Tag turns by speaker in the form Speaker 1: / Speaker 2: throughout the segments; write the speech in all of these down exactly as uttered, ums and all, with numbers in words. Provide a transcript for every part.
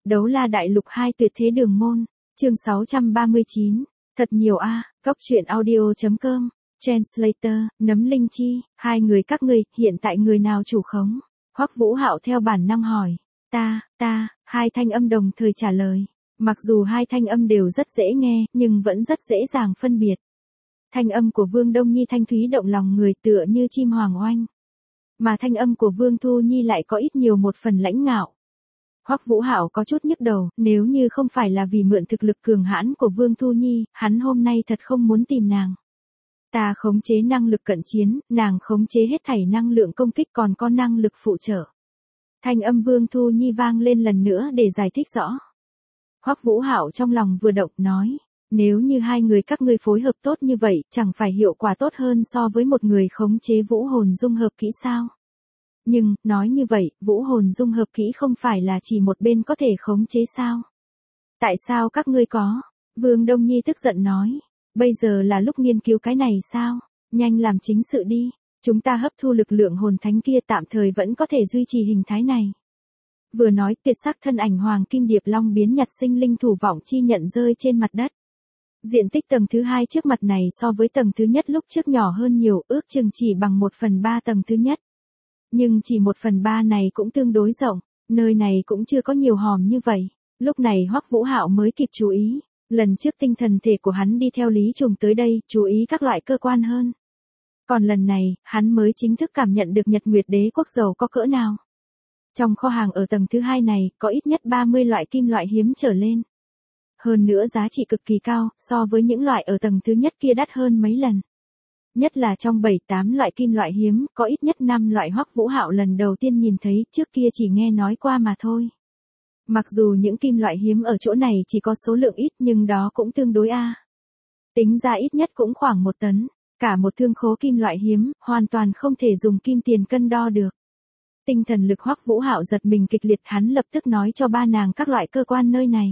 Speaker 1: Đấu La Đại Lục hai Tuyệt Thế Đường Môn, chương sáu trăm ba mươi chín, thật nhiều a, Cóc truyện audio.com, Translator, Nấm Linh Chi, hai người các ngươi, hiện tại người nào chủ khống? Hoắc Vũ Hạo theo bản năng hỏi. Ta, ta, hai thanh âm đồng thời trả lời. Mặc dù hai thanh âm đều rất dễ nghe, nhưng vẫn rất dễ dàng phân biệt. Thanh âm của Vương Đông Nhi thanh thúy động lòng người tựa như chim hoàng oanh. Mà thanh âm của Vương Thu Nhi lại có ít nhiều một phần lãnh ngạo. Hoắc Vũ Hạo có chút nhức đầu, nếu như không phải là vì mượn thực lực cường hãn của Vương Thu Nhi, hắn hôm nay thật không muốn tìm nàng. Ta khống chế năng lực cận chiến, nàng khống chế hết thảy năng lượng công kích còn có năng lực phụ trợ. Thanh âm Vương Thu Nhi vang lên lần nữa để giải thích rõ. Hoắc Vũ Hạo trong lòng vừa động nói, nếu như hai người các ngươi phối hợp tốt như vậy, chẳng phải hiệu quả tốt hơn so với một người khống chế vũ hồn dung hợp kỹ sao? Nhưng, nói như vậy, vũ hồn dung hợp kỹ không phải là chỉ một bên có thể khống chế sao? Tại sao các ngươi có? Vương Đông Nhi tức giận nói, bây giờ là lúc nghiên cứu cái này sao? Nhanh làm chính sự đi, chúng ta hấp thu lực lượng hồn thánh kia tạm thời vẫn có thể duy trì hình thái này. Vừa nói, tuyệt sắc thân ảnh Hoàng Kim Điệp Long biến nhặt sinh linh thủ vọng chi nhận rơi trên mặt đất. Diện tích tầng thứ hai trước mặt này so với tầng thứ nhất lúc trước nhỏ hơn nhiều, ước chừng chỉ bằng một phần ba tầng thứ nhất. Nhưng chỉ một phần ba này cũng tương đối rộng, nơi này cũng chưa có nhiều hòm như vậy. Lúc này Hoắc Vũ Hạo mới kịp chú ý, lần trước tinh thần thể của hắn đi theo Lý Trùng tới đây, chú ý các loại cơ quan hơn. Còn lần này, hắn mới chính thức cảm nhận được Nhật Nguyệt Đế quốc giàu có cỡ nào. Trong kho hàng ở tầng thứ hai này, có ít nhất ba mươi loại kim loại hiếm trở lên. Hơn nữa giá trị cực kỳ cao, so với những loại ở tầng thứ nhất kia đắt hơn mấy lần. Nhất là trong bảy tám loại kim loại hiếm, có ít nhất năm loại Hoắc Vũ Hạo lần đầu tiên nhìn thấy, trước kia chỉ nghe nói qua mà thôi. Mặc dù những kim loại hiếm ở chỗ này chỉ có số lượng ít nhưng đó cũng tương đối a. Tính ra ít nhất cũng khoảng một tấn, cả một thương khố kim loại hiếm, hoàn toàn không thể dùng kim tiền cân đo được. Tinh thần lực Hoắc Vũ Hạo giật mình kịch liệt, hắn lập tức nói cho ba nàng các loại cơ quan nơi này.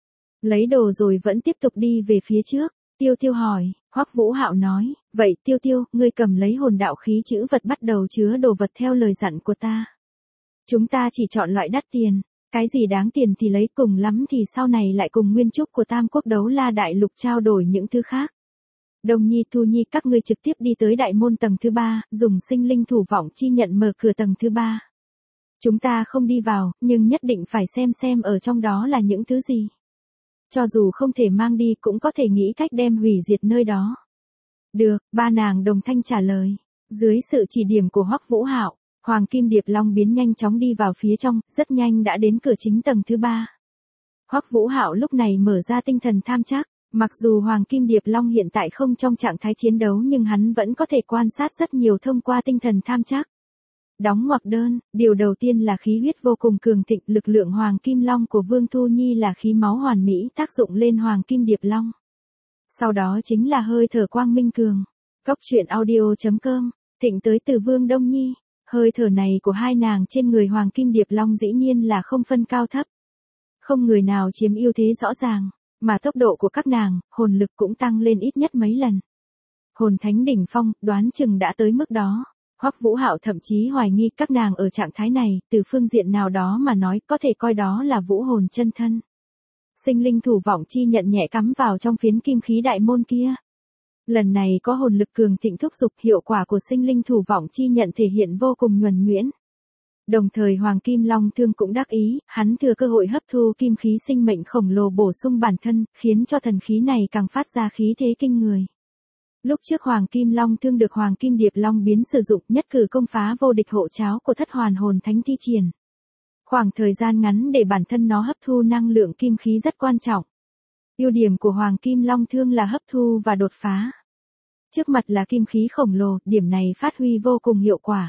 Speaker 1: Lấy đồ rồi vẫn tiếp tục đi về phía trước. Tiêu Tiêu hỏi, Hoắc Vũ Hạo nói, vậy Tiêu Tiêu, ngươi cầm lấy hồn đạo khí chữ vật bắt đầu chứa đồ vật theo lời dặn của ta. Chúng ta chỉ chọn loại đắt tiền, cái gì đáng tiền thì lấy, cùng lắm thì sau này lại cùng nguyên trúc của Tam Quốc Đấu La Đại Lục trao đổi những thứ khác. Đông Nhi Thu Nhi các ngươi trực tiếp đi tới đại môn tầng thứ ba, dùng sinh linh thủ vọng chi nhận mở cửa tầng thứ ba. Chúng ta không đi vào, nhưng nhất định phải xem xem ở trong đó là những thứ gì. Cho dù không thể mang đi cũng có thể nghĩ cách đem hủy diệt nơi đó. Được, ba nàng đồng thanh trả lời. Dưới sự chỉ điểm của Hoắc Vũ Hạo, Hoàng Kim Điệp Long biến nhanh chóng đi vào phía trong, rất nhanh đã đến cửa chính tầng thứ ba. Hoắc Vũ Hạo lúc này mở ra tinh thần tham trắc, mặc dù Hoàng Kim Điệp Long hiện tại không trong trạng thái chiến đấu nhưng hắn vẫn có thể quan sát rất nhiều thông qua tinh thần tham trắc. Đóng ngoặc đơn, điều đầu tiên là khí huyết vô cùng cường thịnh, lực lượng Hoàng Kim Long của Vương Thu Nhi là khí máu hoàn mỹ tác dụng lên Hoàng Kim Điệp Long. Sau đó chính là hơi thở quang minh cường. Cóc truyện audio.com, thịnh tới từ Vương Đông Nhi, hơi thở này của hai nàng trên người Hoàng Kim Điệp Long dĩ nhiên là không phân cao thấp. Không người nào chiếm ưu thế rõ ràng, mà tốc độ của các nàng, hồn lực cũng tăng lên ít nhất mấy lần. Hồn thánh đỉnh phong, đoán chừng đã tới mức đó. Hoắc Vũ Hạo thậm chí hoài nghi các nàng ở trạng thái này, từ phương diện nào đó mà nói có thể coi đó là vũ hồn chân thân. Sinh linh thủ vọng chi nhận nhẹ cắm vào trong phiến kim khí đại môn kia. Lần này có hồn lực cường thịnh thúc giục, hiệu quả của sinh linh thủ vọng chi nhận thể hiện vô cùng nhuần nhuyễn. Đồng thời Hoàng Kim Long Thương cũng đắc ý, hắn thừa cơ hội hấp thu kim khí sinh mệnh khổng lồ bổ sung bản thân, khiến cho thần khí này càng phát ra khí thế kinh người. Lúc trước Hoàng Kim Long Thương được Hoàng Kim Điệp Long biến sử dụng, nhất cử công phá vô địch hộ cháo của thất hoàn hồn thánh thi triển. Khoảng thời gian ngắn để bản thân nó hấp thu năng lượng kim khí rất quan trọng. Ưu điểm của Hoàng Kim Long Thương là hấp thu và đột phá. Trước mặt là kim khí khổng lồ, điểm này phát huy vô cùng hiệu quả.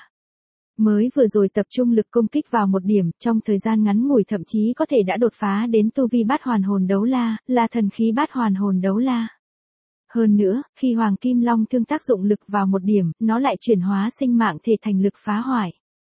Speaker 1: Mới vừa rồi tập trung lực công kích vào một điểm, trong thời gian ngắn ngủi thậm chí có thể đã đột phá đến tu vi bát hoàn hồn đấu la, là thần khí bát hoàn hồn đấu la. Hơn nữa, khi Hoàng Kim Long Thương tác dụng lực vào một điểm, nó lại chuyển hóa sinh mạng thể thành lực phá hoại.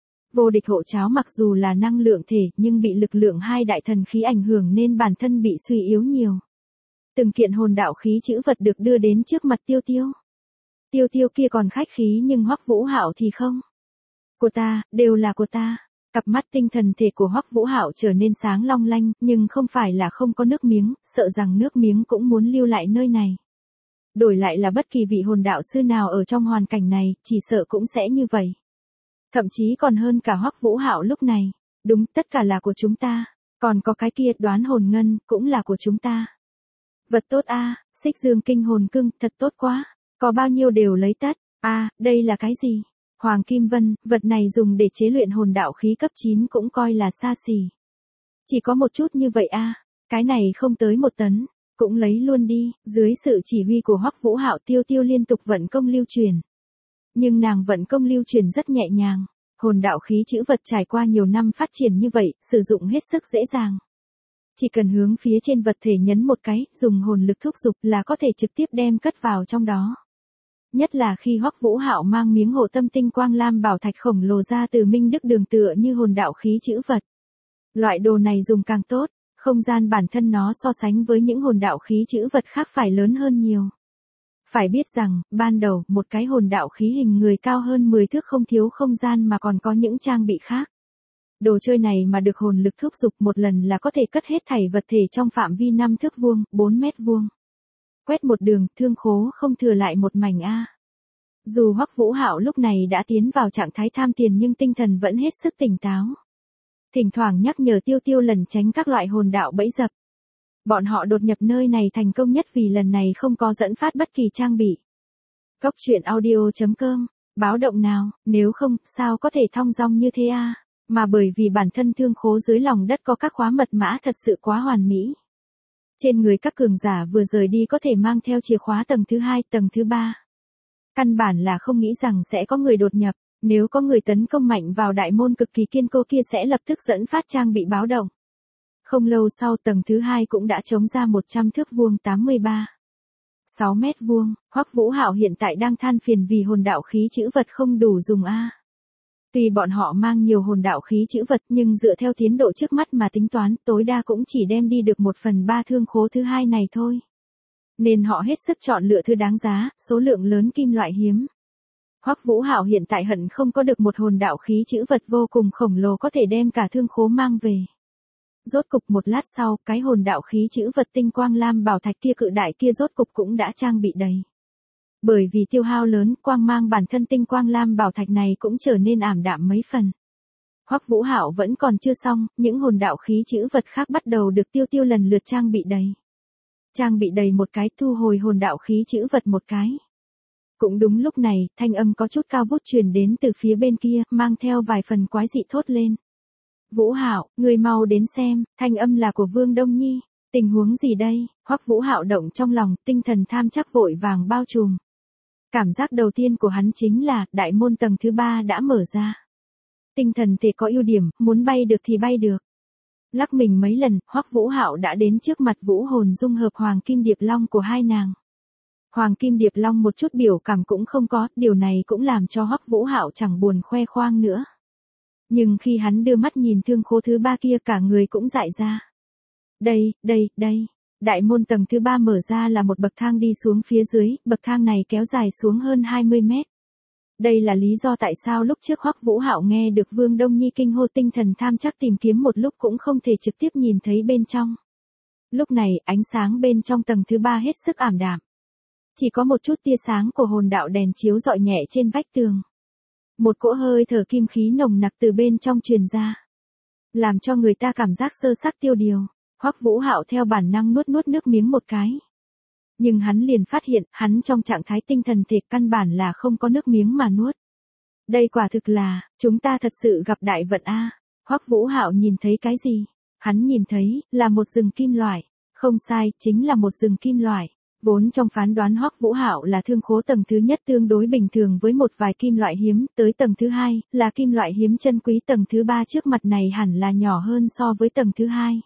Speaker 1: Vô địch hộ cháo mặc dù là năng lượng thể, nhưng bị lực lượng hai đại thần khí ảnh hưởng nên bản thân bị suy yếu nhiều. Từng kiện hồn đạo khí chữ vật được đưa đến trước mặt Tiêu Tiêu. Tiêu Tiêu kia còn khách khí nhưng Hoắc Vũ Hạo thì không. Của ta, đều là của ta. Cặp mắt tinh thần thể của Hoắc Vũ Hạo trở nên sáng long lanh, nhưng không phải là không có nước miếng, sợ rằng nước miếng cũng muốn lưu lại nơi này. Đổi lại là bất kỳ vị hồn đạo sư nào ở trong hoàn cảnh này, chỉ sợ cũng sẽ như vậy. Thậm chí còn hơn cả Hoắc Vũ Hạo lúc này. Đúng, tất cả là của chúng ta. Còn có cái kia đoán hồn ngân, cũng là của chúng ta. Vật tốt a, à, xích dương kinh hồn cưng, thật tốt quá. Có bao nhiêu đều lấy tất. A, à, đây là cái gì? Hoàng Kim Vân, vật này dùng để chế luyện hồn đạo khí cấp chín cũng coi là xa xỉ. Chỉ có một chút như vậy a, à, cái này không tới một tấn, cũng lấy luôn đi. Dưới sự chỉ huy của Hoắc Vũ Hạo, Tiêu Tiêu liên tục vận công lưu truyền. Nhưng nàng vận công lưu truyền rất nhẹ nhàng. Hồn đạo khí chữ vật trải qua nhiều năm phát triển như vậy, sử dụng hết sức dễ dàng. Chỉ cần hướng phía trên vật thể nhấn một cái, dùng hồn lực thúc giục là có thể trực tiếp đem cất vào trong đó. Nhất là khi Hoắc Vũ Hạo mang miếng hộ tâm tinh quang lam bảo thạch khổng lồ ra từ Minh Đức Đường tựa như hồn đạo khí chữ vật. Loại đồ này dùng càng tốt, không gian bản thân nó so sánh với những hồn đạo khí chữ vật khác phải lớn hơn nhiều. Phải biết rằng, ban đầu, một cái hồn đạo khí hình người cao hơn mười thước không thiếu không gian mà còn có những trang bị khác. Đồ chơi này mà được hồn lực thúc giục một lần là có thể cất hết thảy vật thể trong phạm vi năm thước vuông, bốn mét vuông. Quét một đường, thương khố không thừa lại một mảnh a. Dù Hoắc Vũ Hạo lúc này đã tiến vào trạng thái tham tiền nhưng tinh thần vẫn hết sức tỉnh táo. Thỉnh thoảng nhắc nhở Tiêu Tiêu lẩn tránh các loại hồn đạo bẫy dập. Bọn họ đột nhập nơi này thành công nhất vì lần này không có dẫn phát bất kỳ trang bị. Cốc truyện audio chấm com, báo động nào, nếu không, sao có thể thong dong như thế a? Mà bởi vì bản thân thương khố dưới lòng đất có các khóa mật mã thật sự quá hoàn mỹ. Trên người các cường giả vừa rời đi có thể mang theo chìa khóa tầng thứ hai, tầng thứ ba. Căn bản là không nghĩ rằng sẽ có người đột nhập, nếu có người tấn công mạnh vào đại môn cực kỳ kiên cố kia sẽ lập tức dẫn phát trang bị báo động. Không lâu sau tầng thứ hai cũng đã trống ra một trăm thước vuông tám mươi ba. sáu mét vuông, Hoắc Vũ Hạo hiện tại đang than phiền vì hồn đạo khí chữ vật không đủ dùng a. Tuy bọn họ mang nhiều hồn đạo khí chữ vật nhưng dựa theo tiến độ trước mắt mà tính toán tối đa cũng chỉ đem đi được một phần ba thương khố thứ hai này thôi. Nên họ hết sức chọn lựa thứ đáng giá, số lượng lớn kim loại hiếm. Hoắc Vũ Hạo hiện tại hận không có được một hồn đạo khí chữ vật vô cùng khổng lồ có thể đem cả thương khố mang về. Rốt cục một lát sau, cái hồn đạo khí chữ vật tinh quang lam bảo thạch kia cự đại kia rốt cục cũng đã trang bị đầy. Bởi vì tiêu hao lớn, quang mang bản thân tinh quang lam bảo thạch này cũng trở nên ảm đạm mấy phần. Hoắc Vũ Hạo vẫn còn chưa xong, những hồn đạo khí chữ vật khác bắt đầu được Tiêu Tiêu lần lượt trang bị đầy. Trang bị đầy một cái, thu hồi hồn đạo khí chữ vật một cái. Cũng đúng lúc này, thanh âm có chút cao vút truyền đến từ phía bên kia, mang theo vài phần quái dị thốt lên. Vũ Hạo, người mau đến xem, thanh âm là của Vương Đông Nhi. Tình huống gì đây? Hoắc Vũ Hạo động trong lòng, tinh thần tham chắc vội vàng bao trùm. Cảm giác đầu tiên của hắn chính là, đại môn tầng thứ ba đã mở ra. Tinh thần thể có ưu điểm, muốn bay được thì bay được. Lắc mình mấy lần, Hoắc Vũ Hạo đã đến trước mặt vũ hồn dung hợp Hoàng Kim Điệp Long của hai nàng. Hoàng Kim Điệp Long một chút biểu cảm cũng không có, điều này cũng làm cho Hoắc Vũ Hạo chẳng buồn khoe khoang nữa. Nhưng khi hắn đưa mắt nhìn thương khố thứ ba kia cả người cũng dại ra. Đây, đây, đây. Đại môn tầng thứ ba mở ra là một bậc thang đi xuống phía dưới, bậc thang này kéo dài xuống hơn hai mươi mét. Đây là lý do tại sao lúc trước Hoắc Vũ Hạo nghe được Vương Đông Nhi kinh hô tinh thần tham chắc tìm kiếm một lúc cũng không thể trực tiếp nhìn thấy bên trong. Lúc này, ánh sáng bên trong tầng thứ ba hết sức ảm đạm. Chỉ có một chút tia sáng của hồn đạo đèn chiếu rọi nhẹ trên vách tường. Một cỗ hơi thở kim khí nồng nặc từ bên trong truyền ra. Làm cho người ta cảm giác sơ xác tiêu điều. Hoắc Vũ Hạo theo bản năng nuốt nuốt nước miếng một cái. Nhưng hắn liền phát hiện, hắn trong trạng thái tinh thần thể căn bản là không có nước miếng mà nuốt. Đây quả thực là, chúng ta thật sự gặp đại vận a. Hoắc Vũ Hạo nhìn thấy cái gì? Hắn nhìn thấy, là một rừng kim loại. Không sai, chính là một rừng kim loại. Vốn trong phán đoán Hoắc Vũ Hạo là thương khố tầng thứ nhất tương đối bình thường với một vài kim loại hiếm, tới tầng thứ hai, là kim loại hiếm chân quý, tầng thứ ba trước mặt này hẳn là nhỏ hơn so với tầng thứ hai.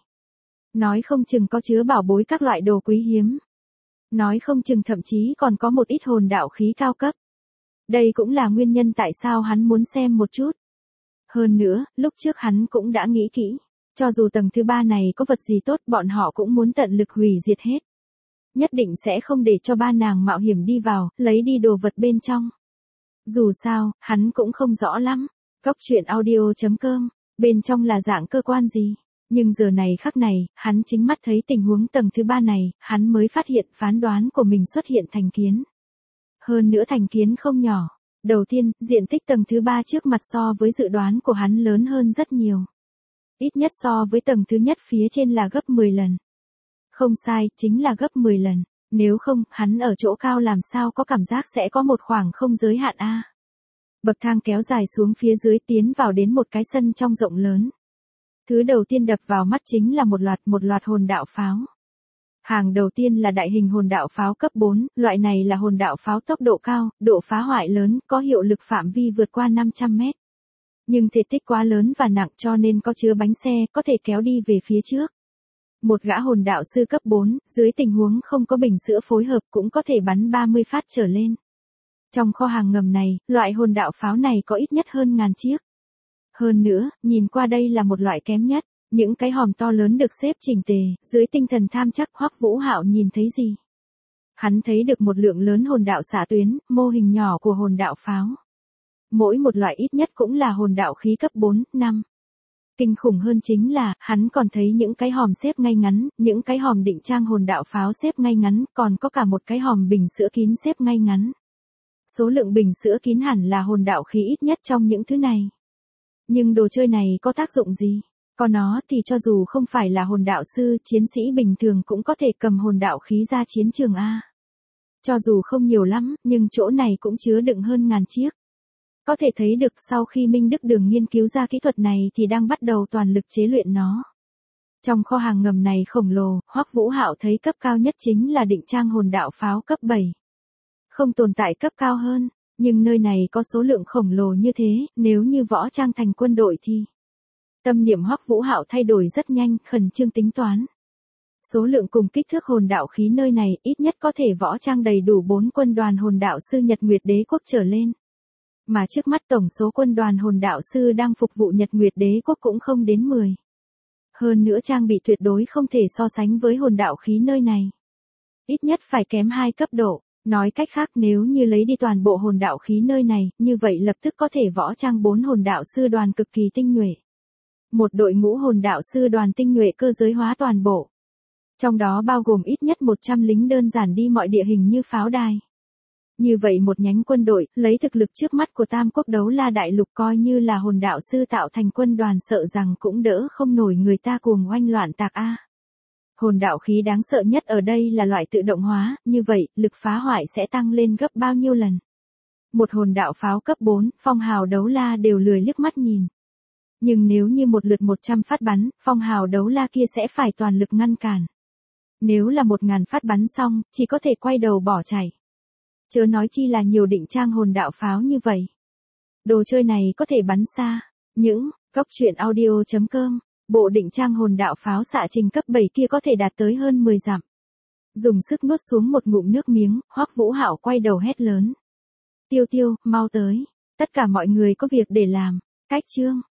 Speaker 1: Nói không chừng có chứa bảo bối các loại đồ quý hiếm. Nói không chừng thậm chí còn có một ít hồn đạo khí cao cấp. Đây cũng là nguyên nhân tại sao hắn muốn xem một chút. Hơn nữa, lúc trước hắn cũng đã nghĩ kỹ. Cho dù tầng thứ ba này có vật gì tốt bọn họ cũng muốn tận lực hủy diệt hết. Nhất định sẽ không để cho ba nàng mạo hiểm đi vào, lấy đi đồ vật bên trong. Dù sao, hắn cũng không rõ lắm. Cốc truyện audio chấm com Bên trong là dạng cơ quan gì? Nhưng giờ này khắc này, hắn chính mắt thấy tình huống tầng thứ ba này, hắn mới phát hiện phán đoán của mình xuất hiện thành kiến. Hơn nữa thành kiến không nhỏ. Đầu tiên, diện tích tầng thứ ba trước mặt so với dự đoán của hắn lớn hơn rất nhiều. Ít nhất so với tầng thứ nhất phía trên là gấp mười lần. Không sai, chính là gấp mười lần. Nếu không, hắn ở chỗ cao làm sao có cảm giác sẽ có một khoảng không giới hạn a. Bậc thang kéo dài xuống phía dưới tiến vào đến một cái sân trong rộng lớn. Thứ đầu tiên đập vào mắt chính là một loạt một loạt hồn đạo pháo. Hàng đầu tiên là đại hình hồn đạo pháo cấp bốn, loại này là hồn đạo pháo tốc độ cao, độ phá hoại lớn, có hiệu lực phạm vi vượt qua năm trăm mét. Nhưng thể tích quá lớn và nặng cho nên có chứa bánh xe, có thể kéo đi về phía trước. Một gã hồn đạo sư cấp bốn, dưới tình huống không có bình sữa phối hợp cũng có thể bắn ba mươi phát trở lên. Trong kho hàng ngầm này, loại hồn đạo pháo này có ít nhất hơn ngàn chiếc. Hơn nữa, nhìn qua đây là một loại kém nhất. Những cái hòm to lớn được xếp chỉnh tề, dưới tinh thần tham chắc Hoắc Vũ Hạo nhìn thấy gì? Hắn thấy được một lượng lớn hồn đạo xạ tuyến, mô hình nhỏ của hồn đạo pháo. Mỗi một loại ít nhất cũng là hồn đạo khí cấp bốn, năm. Kinh khủng hơn chính là, hắn còn thấy những cái hòm xếp ngay ngắn, những cái hòm định trang hồn đạo pháo xếp ngay ngắn, còn có cả một cái hòm bình sữa kín xếp ngay ngắn. Số lượng bình sữa kín hẳn là hồn đạo khí ít nhất trong những thứ này. Nhưng đồ chơi này có tác dụng gì? Có nó thì cho dù không phải là hồn đạo sư, chiến sĩ bình thường cũng có thể cầm hồn đạo khí ra chiến trường A. Cho dù không nhiều lắm, nhưng chỗ này cũng chứa đựng hơn ngàn chiếc. Có thể thấy được sau khi Minh Đức Đường nghiên cứu ra kỹ thuật này thì đang bắt đầu toàn lực chế luyện nó. Trong kho hàng ngầm này khổng lồ, Hoắc Vũ Hạo thấy cấp cao nhất chính là định trang hồn đạo pháo cấp bảy. Không tồn tại cấp cao hơn, nhưng nơi này có số lượng khổng lồ như thế, nếu như võ trang thành quân đội thì... Tâm niệm Hoắc Vũ Hạo thay đổi rất nhanh, khẩn trương tính toán. Số lượng cùng kích thước hồn đạo khí nơi này ít nhất có thể võ trang đầy đủ bốn quân đoàn hồn đạo sư Nhật Nguyệt Đế Quốc trở lên. Mà trước mắt tổng số quân đoàn hồn đạo sư đang phục vụ Nhật Nguyệt Đế Quốc cũng không đến mười. Hơn nữa trang bị tuyệt đối không thể so sánh với hồn đạo khí nơi này. Ít nhất phải kém hai cấp độ. Nói cách khác nếu như lấy đi toàn bộ hồn đạo khí nơi này, như vậy lập tức có thể võ trang bốn hồn đạo sư đoàn cực kỳ tinh nhuệ. Một đội ngũ hồn đạo sư đoàn tinh nhuệ cơ giới hóa toàn bộ. Trong đó bao gồm ít nhất một trăm lính đơn giản đi mọi địa hình như pháo đài. Như vậy một nhánh quân đội, lấy thực lực trước mắt của Tam Quốc Đấu La Đại Lục coi như là hồn đạo sư tạo thành quân đoàn sợ rằng cũng đỡ không nổi người ta cuồng oanh loạn tạc A. Hồn đạo khí đáng sợ nhất ở đây là loại tự động hóa, như vậy, lực phá hoại sẽ tăng lên gấp bao nhiêu lần. Một hồn đạo pháo cấp bốn, Phong Hào Đấu La đều lười liếc mắt nhìn. Nhưng nếu như một lượt một trăm phát bắn, Phong Hào Đấu La kia sẽ phải toàn lực ngăn cản. Nếu là một ngàn phát bắn xong, chỉ có thể quay đầu bỏ chạy. Chớ nói chi là nhiều định trang hồn đạo pháo như vậy. Đồ chơi này có thể bắn xa. Những, góc truyện audio chấm com, bộ định trang hồn đạo pháo xạ trình cấp bảy kia có thể đạt tới hơn mười dặm. Dùng sức nuốt xuống một ngụm nước miếng, Hoắc Vũ Hạo quay đầu hét lớn. Tiêu Tiêu, mau tới. Tất cả mọi người có việc để làm. Cách chương.